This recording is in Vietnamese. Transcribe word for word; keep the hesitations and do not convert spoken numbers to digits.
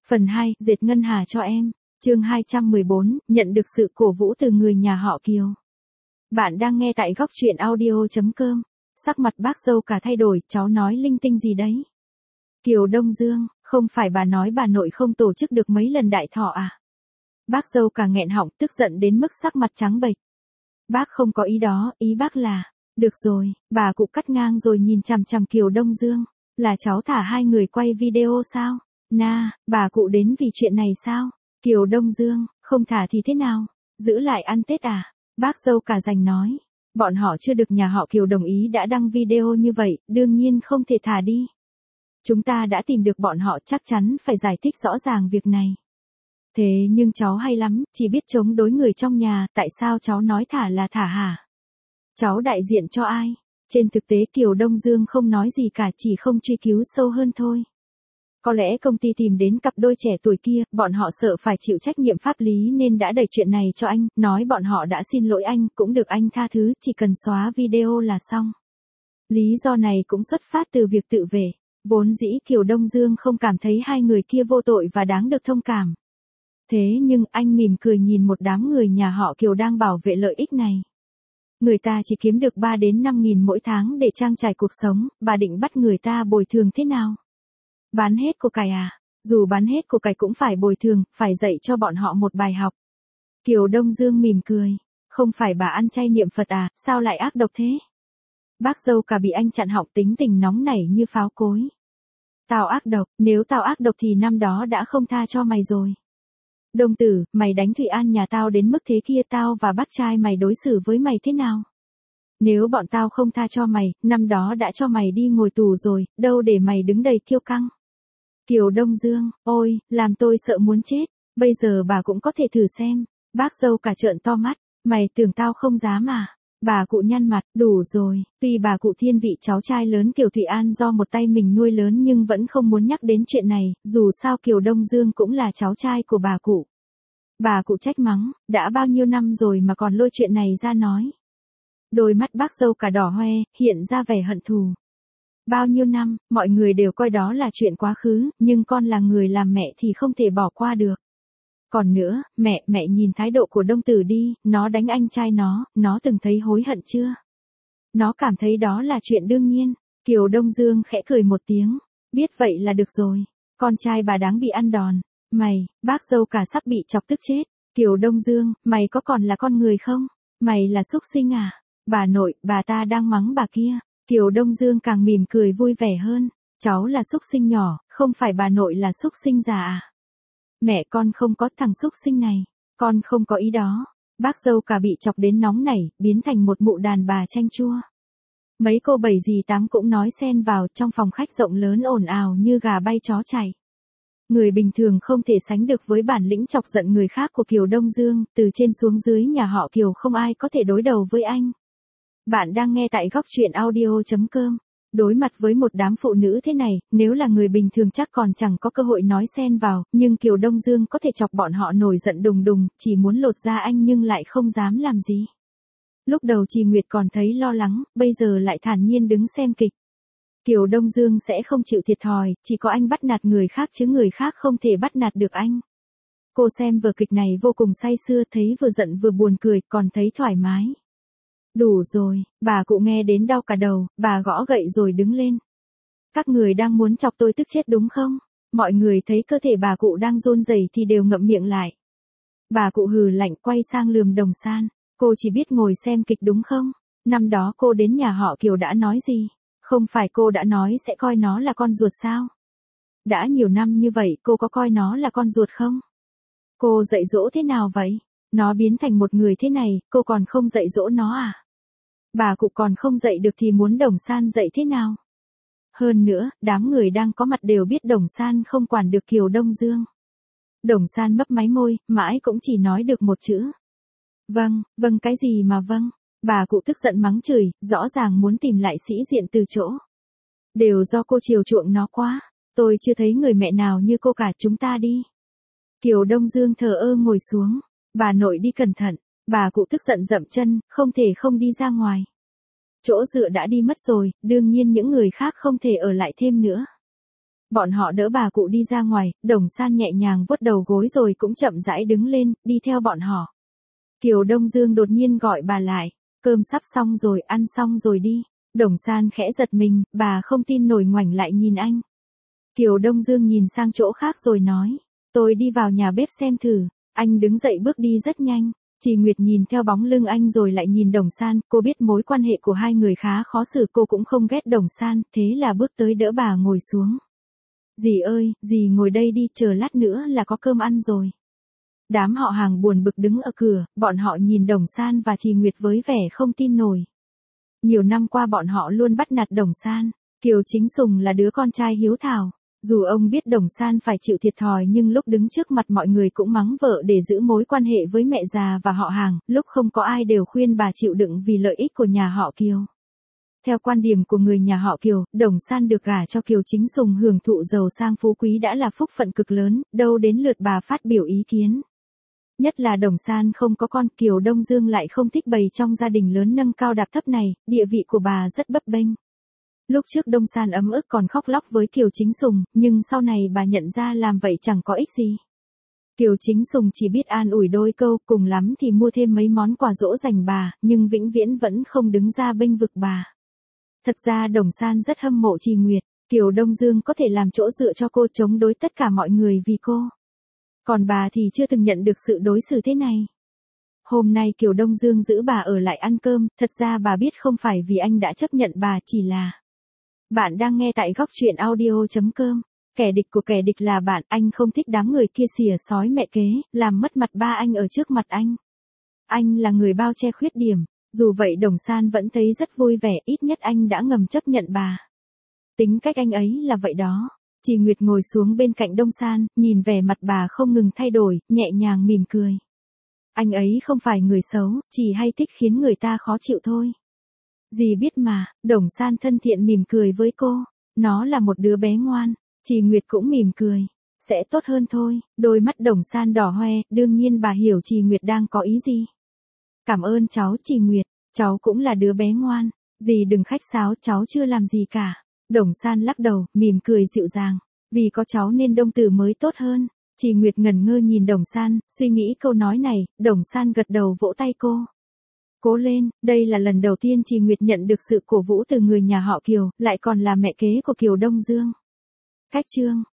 Phần hai, dệt ngân hà cho em. Chương hai trăm mười bốn, nhận được sự cổ vũ từ người nhà họ Kiều. Bạn đang nghe tại góc truyện audio chấm com. Sắc mặt bác dâu cả thay đổi, cháu nói linh tinh gì đấy? Kiều Đông Dương, không phải bà nói bà nội không tổ chức được mấy lần đại thọ à? Bác dâu cả nghẹn họng, tức giận đến mức sắc mặt trắng bệch. Bác không có ý đó, ý bác là, được rồi, bà cụ cắt ngang rồi nhìn chằm chằm Kiều Đông Dương, là cháu thả hai người quay video sao? Na, bà cụ đến vì chuyện này sao? Kiều Đông Dương, không thả thì thế nào? Giữ lại ăn Tết à? Bác dâu cả rành nói, bọn họ chưa được nhà họ Kiều đồng ý đã đăng video như vậy, đương nhiên không thể thả đi. Chúng ta đã tìm được bọn họ, chắc chắn phải giải thích rõ ràng việc này. Thế nhưng cháu hay lắm, chỉ biết chống đối người trong nhà, tại sao cháu nói thả là thả hả? Cháu đại diện cho ai? Trên thực tế Kiều Đông Dương không nói gì cả, chỉ không truy cứu sâu hơn thôi. Có lẽ công ty tìm đến cặp đôi trẻ tuổi kia, bọn họ sợ phải chịu trách nhiệm pháp lý nên đã đẩy chuyện này cho anh, nói bọn họ đã xin lỗi anh, cũng được anh tha thứ, chỉ cần xóa video là xong. Lý do này cũng xuất phát từ việc tự vệ. Vốn dĩ Kiều Đông Dương không cảm thấy hai người kia vô tội và đáng được thông cảm. Thế nhưng anh mỉm cười nhìn một đám người nhà họ Kiều đang bảo vệ lợi ích này. Người ta chỉ kiếm được ba đến năm nghìn mỗi tháng để trang trải cuộc sống, bà định bắt người ta bồi thường thế nào? Bán hết của cải à? Dù bán hết của cải cũng phải bồi thường, phải dạy cho bọn họ một bài học. Kiều Đông Dương mỉm cười, không phải bà ăn chay niệm Phật à, sao lại ác độc thế? Bác dâu cả bị anh chặn họng, tính tình nóng nảy như pháo cối. Tao ác độc, nếu tao ác độc thì năm đó đã không tha cho mày rồi. Đông tử, mày đánh Thụy An nhà tao đến mức thế kia, tao và bác trai mày đối xử với mày thế nào? Nếu bọn tao không tha cho mày, năm đó đã cho mày đi ngồi tù rồi, đâu để mày đứng đầy kiêu căng. Kiều Đông Dương, ôi, làm tôi sợ muốn chết, bây giờ bà cũng có thể thử xem. Bác dâu cả trợn to mắt, mày tưởng tao không dám à? Bà cụ nhăn mặt, đủ rồi, tuy bà cụ thiên vị cháu trai lớn Kiều Thụy An do một tay mình nuôi lớn nhưng vẫn không muốn nhắc đến chuyện này, dù sao Kiều Đông Dương cũng là cháu trai của bà cụ. Bà cụ trách mắng, đã bao nhiêu năm rồi mà còn lôi chuyện này ra nói. Đôi mắt bác dâu cả đỏ hoe, hiện ra vẻ hận thù. Bao nhiêu năm, mọi người đều coi đó là chuyện quá khứ, nhưng con là người làm mẹ thì không thể bỏ qua được. Còn nữa, mẹ, mẹ nhìn thái độ của Đông Tử đi, nó đánh anh trai nó, nó từng thấy hối hận chưa? Nó cảm thấy đó là chuyện đương nhiên. Kiều Đông Dương khẽ cười một tiếng, biết vậy là được rồi, con trai bà đáng bị ăn đòn. Mày, bác dâu cả sắp bị chọc tức chết. Kiều Đông Dương, mày có còn là con người không? Mày là súc sinh à? Bà nội, bà ta đang mắng bà kia. Kiều Đông Dương càng mỉm cười vui vẻ hơn. Cháu là súc sinh nhỏ, không phải bà nội là súc sinh già à? Mẹ con không có thằng súc sinh này, con không có ý đó. Bác dâu cả bị chọc đến nóng nảy, biến thành một mụ đàn bà chanh chua. Mấy cô bảy dì tám cũng nói xen vào, trong phòng khách rộng lớn ồn ào như gà bay chó chạy. Người bình thường không thể sánh được với bản lĩnh chọc giận người khác của Kiều Đông Dương, từ trên xuống dưới nhà họ Kiều không ai có thể đối đầu với anh. Bạn đang nghe tại góc truyện audio chấm com. Đối mặt với một đám phụ nữ thế này, nếu là người bình thường chắc còn chẳng có cơ hội nói xen vào, nhưng Kiều Đông Dương có thể chọc bọn họ nổi giận đùng đùng, chỉ muốn lột da anh nhưng lại không dám làm gì. Lúc đầu Trì Nguyệt còn thấy lo lắng, bây giờ lại thản nhiên đứng xem kịch. Kiều Đông Dương sẽ không chịu thiệt thòi, chỉ có anh bắt nạt người khác chứ người khác không thể bắt nạt được anh. Cô xem vở kịch này vô cùng say sưa, thấy vừa giận vừa buồn cười, còn thấy thoải mái. Đủ rồi, bà cụ nghe đến đau cả đầu, bà gõ gậy rồi đứng lên. Các người đang muốn chọc tôi tức chết đúng không? Mọi người thấy cơ thể bà cụ đang run rẩy thì đều ngậm miệng lại. Bà cụ hừ lạnh quay sang lườm Đồng San, cô chỉ biết ngồi xem kịch đúng không? Năm đó cô đến nhà họ Kiều đã nói gì? Không phải cô đã nói sẽ coi nó là con ruột sao? Đã nhiều năm như vậy cô có coi nó là con ruột không? Cô dạy dỗ thế nào vậy? Nó biến thành một người thế này, cô còn không dạy dỗ nó à? Bà cụ còn không dạy được thì muốn Đồng San dạy thế nào? Hơn nữa, đám người đang có mặt đều biết Đồng San không quản được Kiều Đông Dương. Đồng San mấp máy môi, mãi cũng chỉ nói được một chữ. Vâng, vâng cái gì mà vâng? Bà cụ tức giận mắng chửi, rõ ràng muốn tìm lại sĩ diện từ chỗ. Đều do cô chiều chuộng nó quá, tôi chưa thấy người mẹ nào như cô cả, chúng ta đi. Kiều Đông Dương thờ ơ ngồi xuống, bà nội đi cẩn thận, bà cụ tức giận dậm chân, không thể không đi ra ngoài. Chỗ dựa đã đi mất rồi, đương nhiên những người khác không thể ở lại thêm nữa. Bọn họ đỡ bà cụ đi ra ngoài, Đồng San nhẹ nhàng vuốt đầu gối rồi cũng chậm rãi đứng lên, đi theo bọn họ. Kiều Đông Dương đột nhiên gọi bà lại, cơm sắp xong rồi, ăn xong rồi đi. Đồng San khẽ giật mình, bà không tin nổi ngoảnh lại nhìn anh. Kiều Đông Dương nhìn sang chỗ khác rồi nói, tôi đi vào nhà bếp xem thử. Anh đứng dậy bước đi rất nhanh. Chị Nguyệt nhìn theo bóng lưng anh rồi lại nhìn Đồng San, cô biết mối quan hệ của hai người khá khó xử, cô cũng không ghét Đồng San, thế là bước tới đỡ bà ngồi xuống. Dì ơi, dì ngồi đây đi, chờ lát nữa là có cơm ăn rồi. Đám họ hàng buồn bực đứng ở cửa, bọn họ nhìn Đồng San và chị Nguyệt với vẻ không tin nổi. Nhiều năm qua bọn họ luôn bắt nạt Đồng San, Kiều Chính Sùng là đứa con trai hiếu thảo. Dù ông biết Đồng San phải chịu thiệt thòi nhưng lúc đứng trước mặt mọi người cũng mắng vợ để giữ mối quan hệ với mẹ già và họ hàng, lúc không có ai đều khuyên bà chịu đựng vì lợi ích của nhà họ Kiều. Theo quan điểm của người nhà họ Kiều, Đồng San được gả cho Kiều Chính Sùng hưởng thụ giàu sang phú quý đã là phúc phận cực lớn, đâu đến lượt bà phát biểu ý kiến. Nhất là Đồng San không có con, Kiều Đông Dương lại không thích bày trong gia đình lớn nâng cao đạp thấp này, địa vị của bà rất bấp bênh. Lúc trước Đông San ấm ức còn khóc lóc với Kiều Chính Sùng, nhưng sau này bà nhận ra làm vậy chẳng có ích gì. Kiều Chính Sùng chỉ biết an ủi đôi câu, cùng lắm thì mua thêm mấy món quà dỗ dành bà, nhưng vĩnh viễn vẫn không đứng ra bênh vực bà. Thật ra Đồng San rất hâm mộ chị Nguyệt, Kiều Đông Dương có thể làm chỗ dựa cho cô chống đối tất cả mọi người vì cô. Còn bà thì chưa từng nhận được sự đối xử thế này. Hôm nay Kiều Đông Dương giữ bà ở lại ăn cơm, thật ra bà biết không phải vì anh đã chấp nhận bà, chỉ là... Bạn đang nghe tại góc truyện audio chấm com. Kẻ địch của kẻ địch là bạn, anh không thích đám người kia xỉa sói mẹ kế, làm mất mặt ba anh ở trước mặt anh. Anh là người bao che khuyết điểm, dù vậy Đồng San vẫn thấy rất vui vẻ, ít nhất anh đã ngầm chấp nhận bà. Tính cách anh ấy là vậy đó. Chị Nguyệt ngồi xuống bên cạnh Đông San, nhìn vẻ mặt bà không ngừng thay đổi, nhẹ nhàng mỉm cười. Anh ấy không phải người xấu, chỉ hay thích khiến người ta khó chịu thôi. Dì biết mà, Đồng San thân thiện mỉm cười với cô. Nó là một đứa bé ngoan. Chị Nguyệt cũng mỉm cười. Sẽ tốt hơn thôi. Đôi mắt Đồng San đỏ hoe, đương nhiên bà hiểu chị Nguyệt đang có ý gì. Cảm ơn cháu chị Nguyệt, cháu cũng là đứa bé ngoan. Dì đừng khách sáo, cháu chưa làm gì cả. Đồng San lắc đầu, mỉm cười dịu dàng. Vì có cháu nên Đông Tử mới tốt hơn. Chị Nguyệt ngẩn ngơ nhìn Đồng San, suy nghĩ câu nói này, Đồng San gật đầu vỗ tay cô. Cố lên, đây là lần đầu tiên chị Nguyệt nhận được sự cổ vũ từ người nhà họ Kiều, lại còn là mẹ kế của Kiều Đông Dương. Cách chương